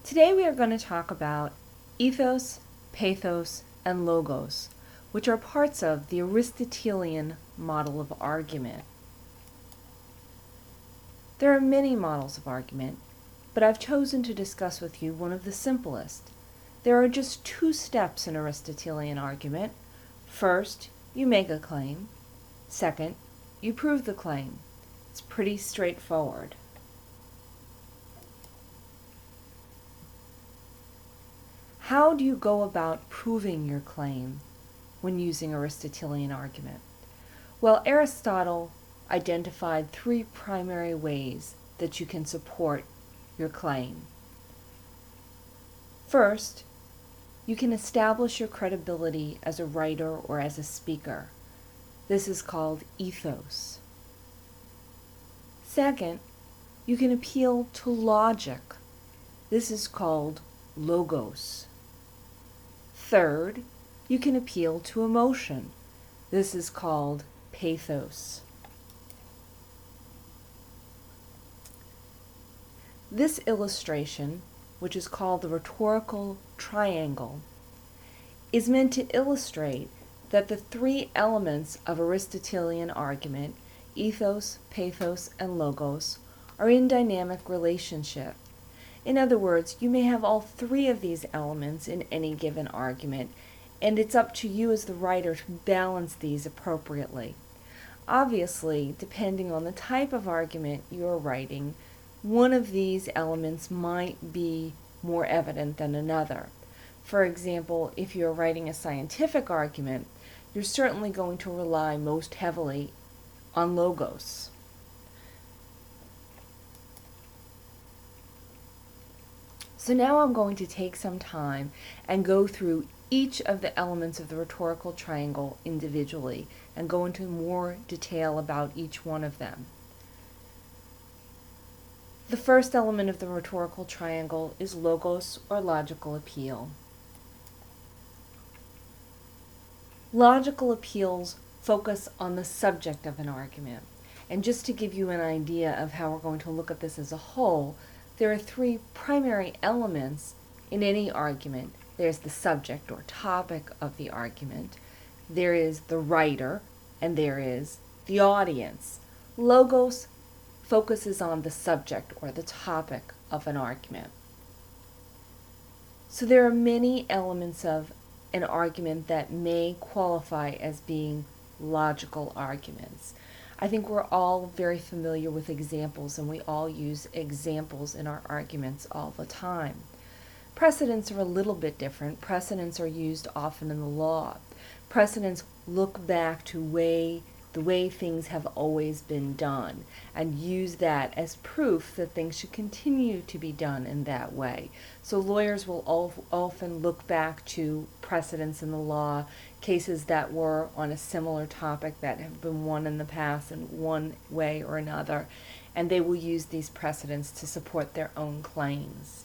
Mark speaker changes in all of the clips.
Speaker 1: Today we are going to talk about ethos, pathos, and logos, which are parts of the Aristotelian model of argument. There are many models of argument, but I've chosen to discuss with you one of the simplest. There are just two steps in Aristotelian argument. First, you make a claim. Second, you prove the claim. It's pretty straightforward. How do you go about proving your claim when using Aristotelian argument? Well, Aristotle identified three primary ways that you can support your claim. First, you can establish your credibility as a writer or as a speaker. This is called ethos. Second, you can appeal to logic. This is called logos. Third, you can appeal to emotion. This is called pathos. This illustration, which is called the rhetorical triangle, is meant to illustrate that the three elements of Aristotelian argument, ethos, pathos, and logos, are in dynamic relationship. In other words, you may have all three of these elements in any given argument, and it's up to you as the writer to balance these appropriately. Obviously, depending on the type of argument you're writing, one of these elements might be more evident than another. For example, if you're writing a scientific argument, you're certainly going to rely most heavily on logos. So now I'm going to take some time and go through each of the elements of the rhetorical triangle individually and go into more detail about each one of them. The first element of the rhetorical triangle is logos, or logical appeal. Logical appeals focus on the subject of an argument. And just to give you an idea of how we're going to look at this as a whole, there are three primary elements in any argument. There's the subject or topic of the argument, there is the writer, and there is the audience. Logos focuses on the subject or the topic of an argument. So there are many elements of an argument that may qualify as being logical arguments. I think we're all very familiar with examples, and we all use examples in our arguments all the time. Precedents are a little bit different. Precedents are used often in the law. Precedents look back to the way things have always been done and use that as proof that things should continue to be done in that way. So lawyers will often look back to precedents in the law, cases that were on a similar topic that have been won in the past in one way or another, and they will use these precedents to support their own claims.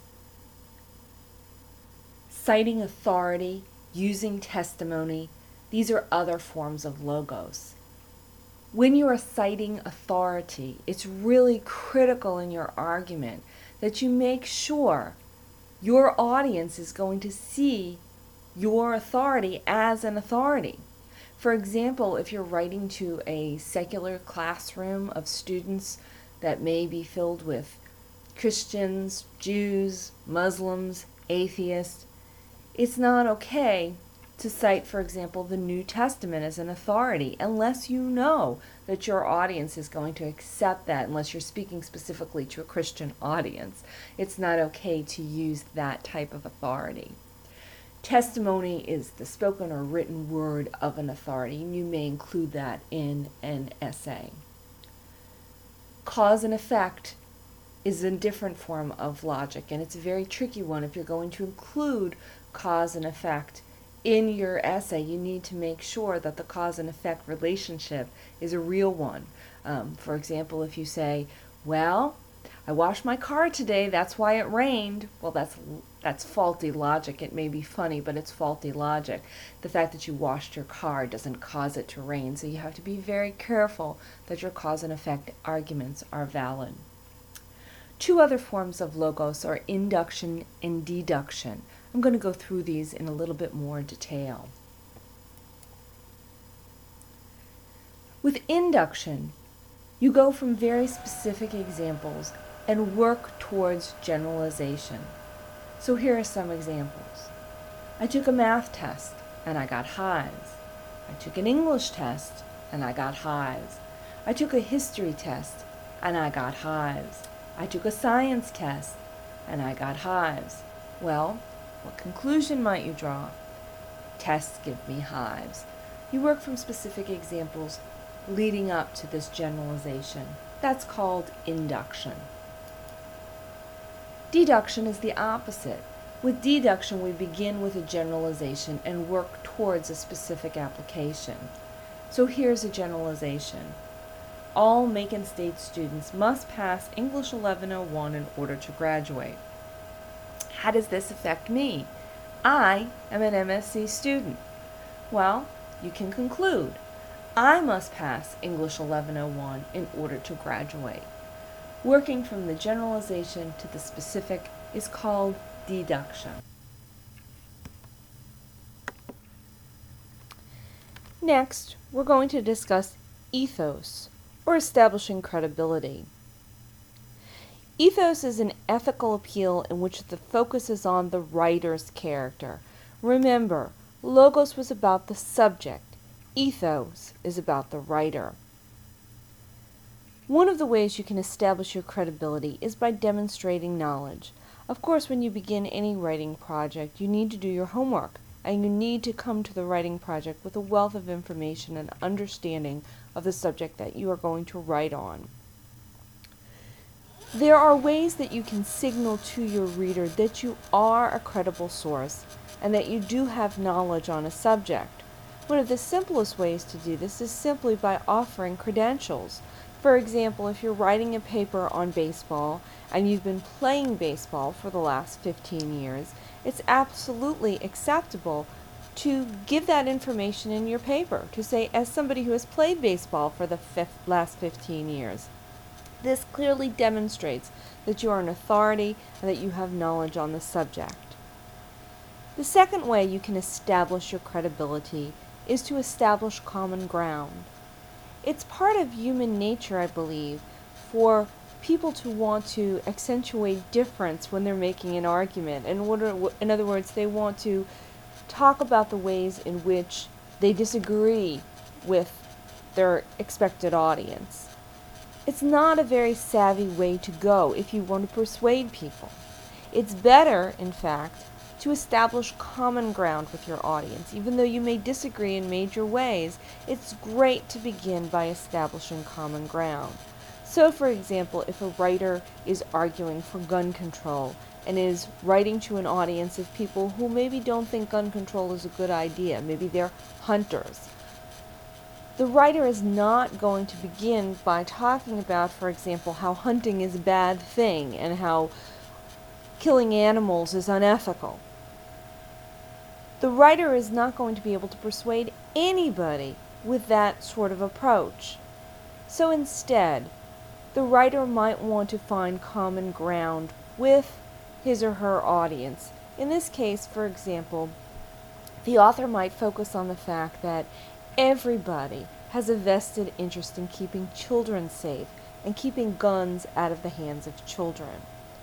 Speaker 1: Citing authority, using testimony, these are other forms of logos. When you are citing authority, it's really critical in your argument that you make sure your audience is going to see your authority as an authority. For example, if you're writing to a secular classroom of students that may be filled with Christians, Jews, Muslims, atheists, it's not okay to cite, for example, the New Testament as an authority unless you know that your audience is going to accept that, unless you're speaking specifically to a Christian audience. It's not okay to use that type of authority. Testimony is the spoken or written word of an authority, and you may include that in an essay. Cause and effect is a different form of logic, and it's a very tricky one. If you're going to include cause and effect in your essay, you need to make sure that the cause and effect relationship is a real one. For example, if you say, well, I washed my car today, that's why it rained. Well, that's faulty logic. It may be funny, but it's faulty logic. The fact that you washed your car doesn't cause it to rain, so you have to be very careful that your cause and effect arguments are valid. Two other forms of logos are induction and deduction. I'm going to go through these in a little bit more detail. With induction, you go from very specific examples and work towards generalization. So here are some examples. I took a math test and I got highs. I took an English test and I got highs. I took a history test and I got highs. I took a science test and I got hives. Well, what conclusion might you draw? Tests give me hives. You work from specific examples leading up to this generalization. That's called induction. Deduction is the opposite. With deduction, we begin with a generalization and work towards a specific application. So here's a generalization. All Macon State students must pass English 1101 in order to graduate. How does this affect me? I am an MSc student. Well, you can conclude, I must pass English 1101 in order to graduate. Working from the generalization to the specific is called deduction. Next, we're going to discuss ethos, or establishing credibility. Ethos is an ethical appeal in which the focus is on the writer's character. Remember, logos was about the subject. Ethos is about the writer. One of the ways you can establish your credibility is by demonstrating knowledge. Of course, when you begin any writing project, you need to do your homework, and you need to come to the writing project with a wealth of information and understanding of the subject that you are going to write on. There are ways that you can signal to your reader that you are a credible source and that you do have knowledge on a subject. One of the simplest ways to do this is simply by offering credentials. For example, if you're writing a paper on baseball and you've been playing baseball for the last 15 years, it's absolutely acceptable to give that information in your paper, to say, as somebody who has played baseball for the last 15 years. This clearly demonstrates that you are an authority and that you have knowledge on the subject. The second way you can establish your credibility is to establish common ground. It's part of human nature, I believe, for people to want to accentuate difference when they're making an argument. In other words, they want to talk about the ways in which they disagree with their expected audience. It's not a very savvy way to go if you want to persuade people. It's better, in fact, to establish common ground with your audience. Even though you may disagree in major ways, it's great to begin by establishing common ground. So, for example, if a writer is arguing for gun control and is writing to an audience of people who maybe don't think gun control is a good idea, maybe they're hunters, the writer is not going to begin by talking about, for example, how hunting is a bad thing and how killing animals is unethical. The writer is not going to be able to persuade anybody with that sort of approach. So instead, the writer might want to find common ground with his or her audience. In this case, for example, the author might focus on the fact that everybody has a vested interest in keeping children safe and keeping guns out of the hands of children.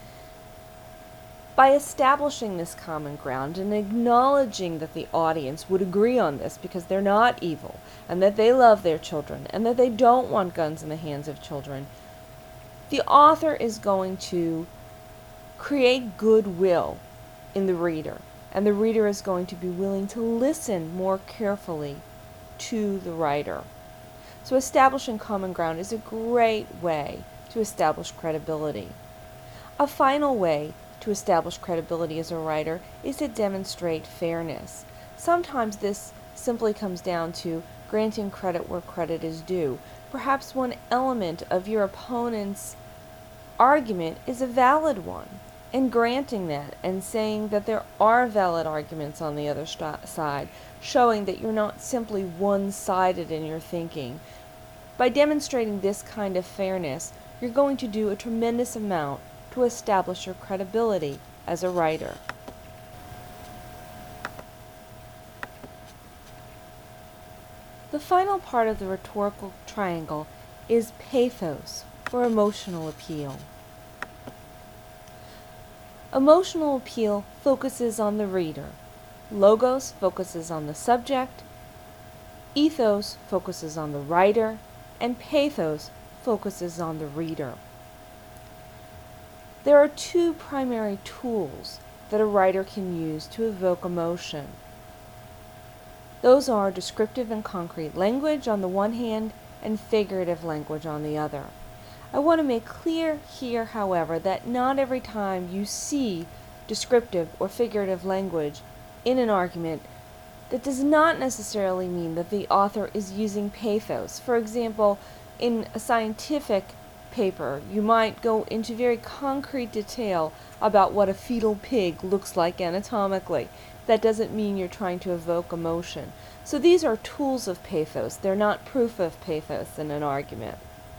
Speaker 1: By establishing this common ground and acknowledging that the audience would agree on this because they're not evil and that they love their children and that they don't want guns in the hands of children, the author is going to create goodwill in the reader, and the reader is going to be willing to listen more carefully to the writer. So establishing common ground is a great way to establish credibility. A final way to establish credibility as a writer is to demonstrate fairness. Sometimes this simply comes down to granting credit where credit is due. Perhaps one element of your opponent's argument is a valid one, and granting that and saying that there are valid arguments on the other side, showing that you're not simply one-sided in your thinking. By demonstrating this kind of fairness, you're going to do a tremendous amount to establish your credibility as a writer. The final part of the rhetorical triangle is pathos, or emotional appeal. Emotional appeal focuses on the reader. Logos focuses on the subject. Ethos focuses on the writer. And pathos focuses on the reader. There are two primary tools that a writer can use to evoke emotion. Those are descriptive and concrete language on the one hand and figurative language on the other. I want to make clear here, however, that not every time you see descriptive or figurative language in an argument, that does not necessarily mean that the author is using pathos. For example, in a scientific paper, you might go into very concrete detail about what a fetal pig looks like anatomically. That doesn't mean you're trying to evoke emotion. So these are tools of pathos. They're not proof of pathos in an argument.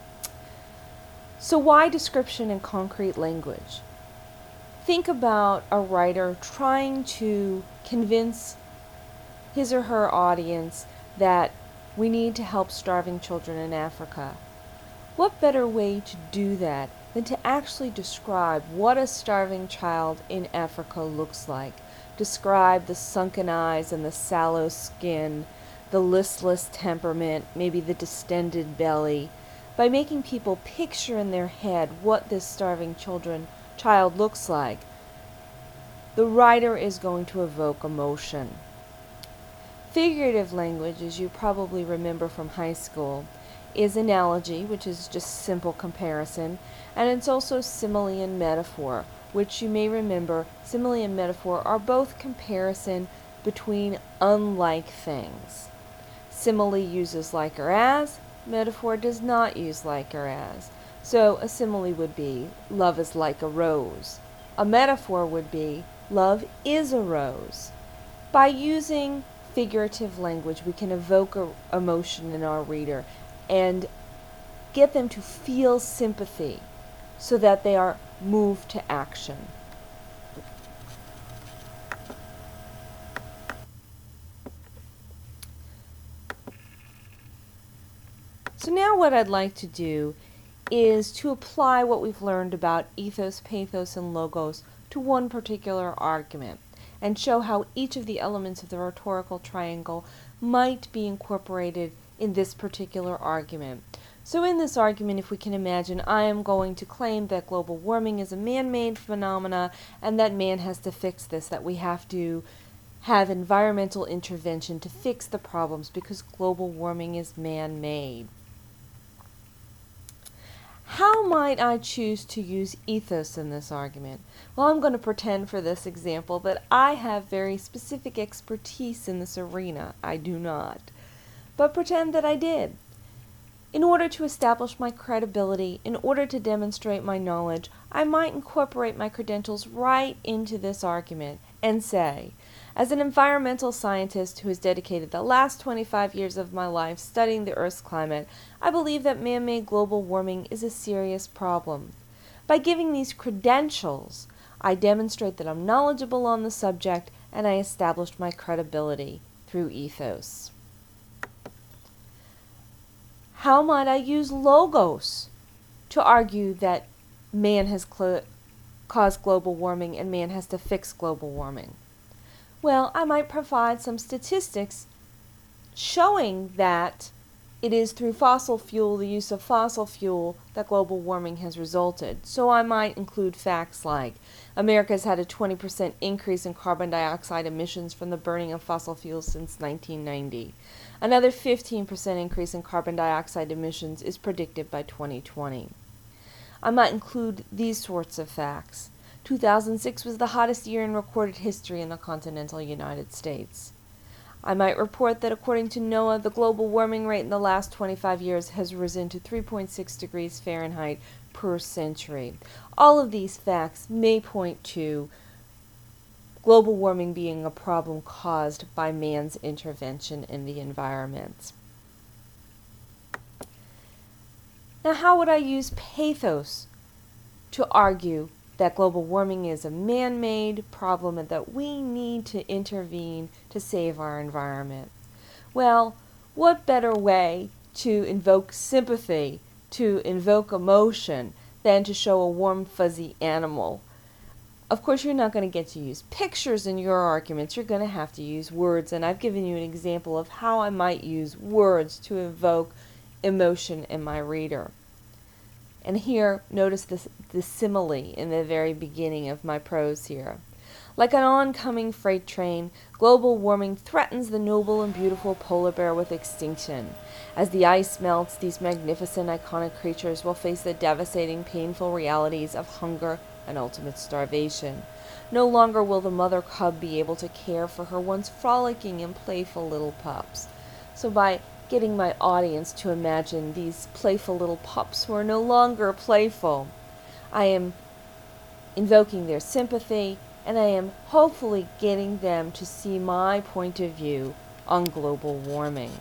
Speaker 1: So why description and concrete language? Think about a writer trying to convince his or her audience that we need to help starving children in Africa. What better way to do that than to actually describe what a starving child in Africa looks like? Describe the sunken eyes and the sallow skin, the listless temperament, maybe the distended belly, by making people picture in their head what this starving child looks like. The writer is going to evoke emotion. Figurative language, as you probably remember from high school, is analogy, which is just simple comparison, and it's also simile and metaphor, which you may remember, simile and metaphor are both comparison between unlike things. Simile uses like or as, metaphor does not use like or as. So a simile would be, love is like a rose. A metaphor would be, love is a rose. By using figurative language, we can evoke emotion in our reader and get them to feel sympathy so that they are moved to action. So now what I'd like to do is to apply what we've learned about ethos, pathos, and logos to one particular argument and show how each of the elements of the rhetorical triangle might be incorporated in this particular argument. So in this argument, if we can imagine, I am going to claim that global warming is a man-made phenomena and that man has to fix this, that we have to have environmental intervention to fix the problems because global warming is man-made. How might I choose to use ethos in this argument? Well, I'm going to pretend for this example that I have very specific expertise in this arena. I do not. But pretend that I did. In order to establish my credibility, in order to demonstrate my knowledge, I might incorporate my credentials right into this argument and say, as an environmental scientist who has dedicated the last 25 years of my life studying the Earth's climate, I believe that man-made global warming is a serious problem. By giving these credentials, I demonstrate that I'm knowledgeable on the subject and I established my credibility through ethos. How might I use logos to argue that man has caused global warming and man has to fix global warming? Well, I might provide some statistics showing that it is through fossil fuel, the use of fossil fuel, that global warming has resulted. So I might include facts like America has had a 20% increase in carbon dioxide emissions from the burning of fossil fuels since 1990. Another 15% increase in carbon dioxide emissions is predicted by 2020. I might include these sorts of facts. 2006 was the hottest year in recorded history in the continental United States. I might report that according to NOAA, the global warming rate in the last 25 years has risen to 3.6 degrees Fahrenheit per century. All of these facts may point to global warming being a problem caused by man's intervention in the environment. Now, how would I use pathos to argue that global warming is a man-made problem and that we need to intervene to save our environment. Well, what better way to invoke sympathy, to invoke emotion, than to show a warm, fuzzy animal? Of course, you're not going to get to use pictures in your arguments. You're going to have to use words, and I've given you an example of how I might use words to evoke emotion in my reader. And here, notice the simile in the very beginning of my prose here. Like an oncoming freight train, global warming threatens the noble and beautiful polar bear with extinction. As the ice melts, these magnificent, iconic creatures will face the devastating, painful realities of hunger and ultimate starvation. No longer will the mother cub be able to care for her once frolicking and playful little pups. So by getting my audience to imagine these playful little pups who are no longer playful, I am invoking their sympathy, and I am hopefully getting them to see my point of view on global warming.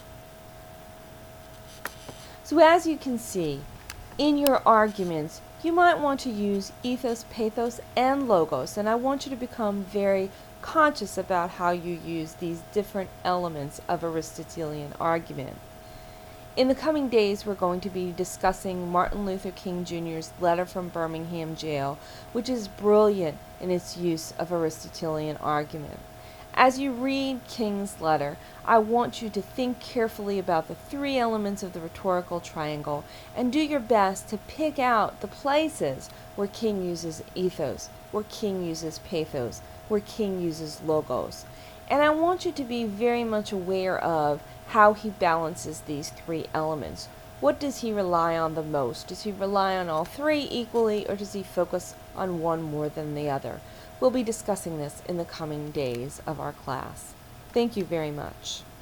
Speaker 1: So as you can see, in your arguments, you might want to use ethos, pathos, and logos, and I want you to become very conscious about how you use these different elements of Aristotelian argument. In the coming days, we're going to be discussing Martin Luther King Jr.'s letter from Birmingham jail, which is brilliant in its use of Aristotelian argument. As you read King's letter, I want you to think carefully about the three elements of the rhetorical triangle and do your best to pick out the places where King uses ethos, where King uses pathos, where King uses logos. And I want you to be very much aware of how he balances these three elements. What does he rely on the most? Does he rely on all three equally, or does he focus on one more than the other? We'll be discussing this in the coming days of our class. Thank you very much.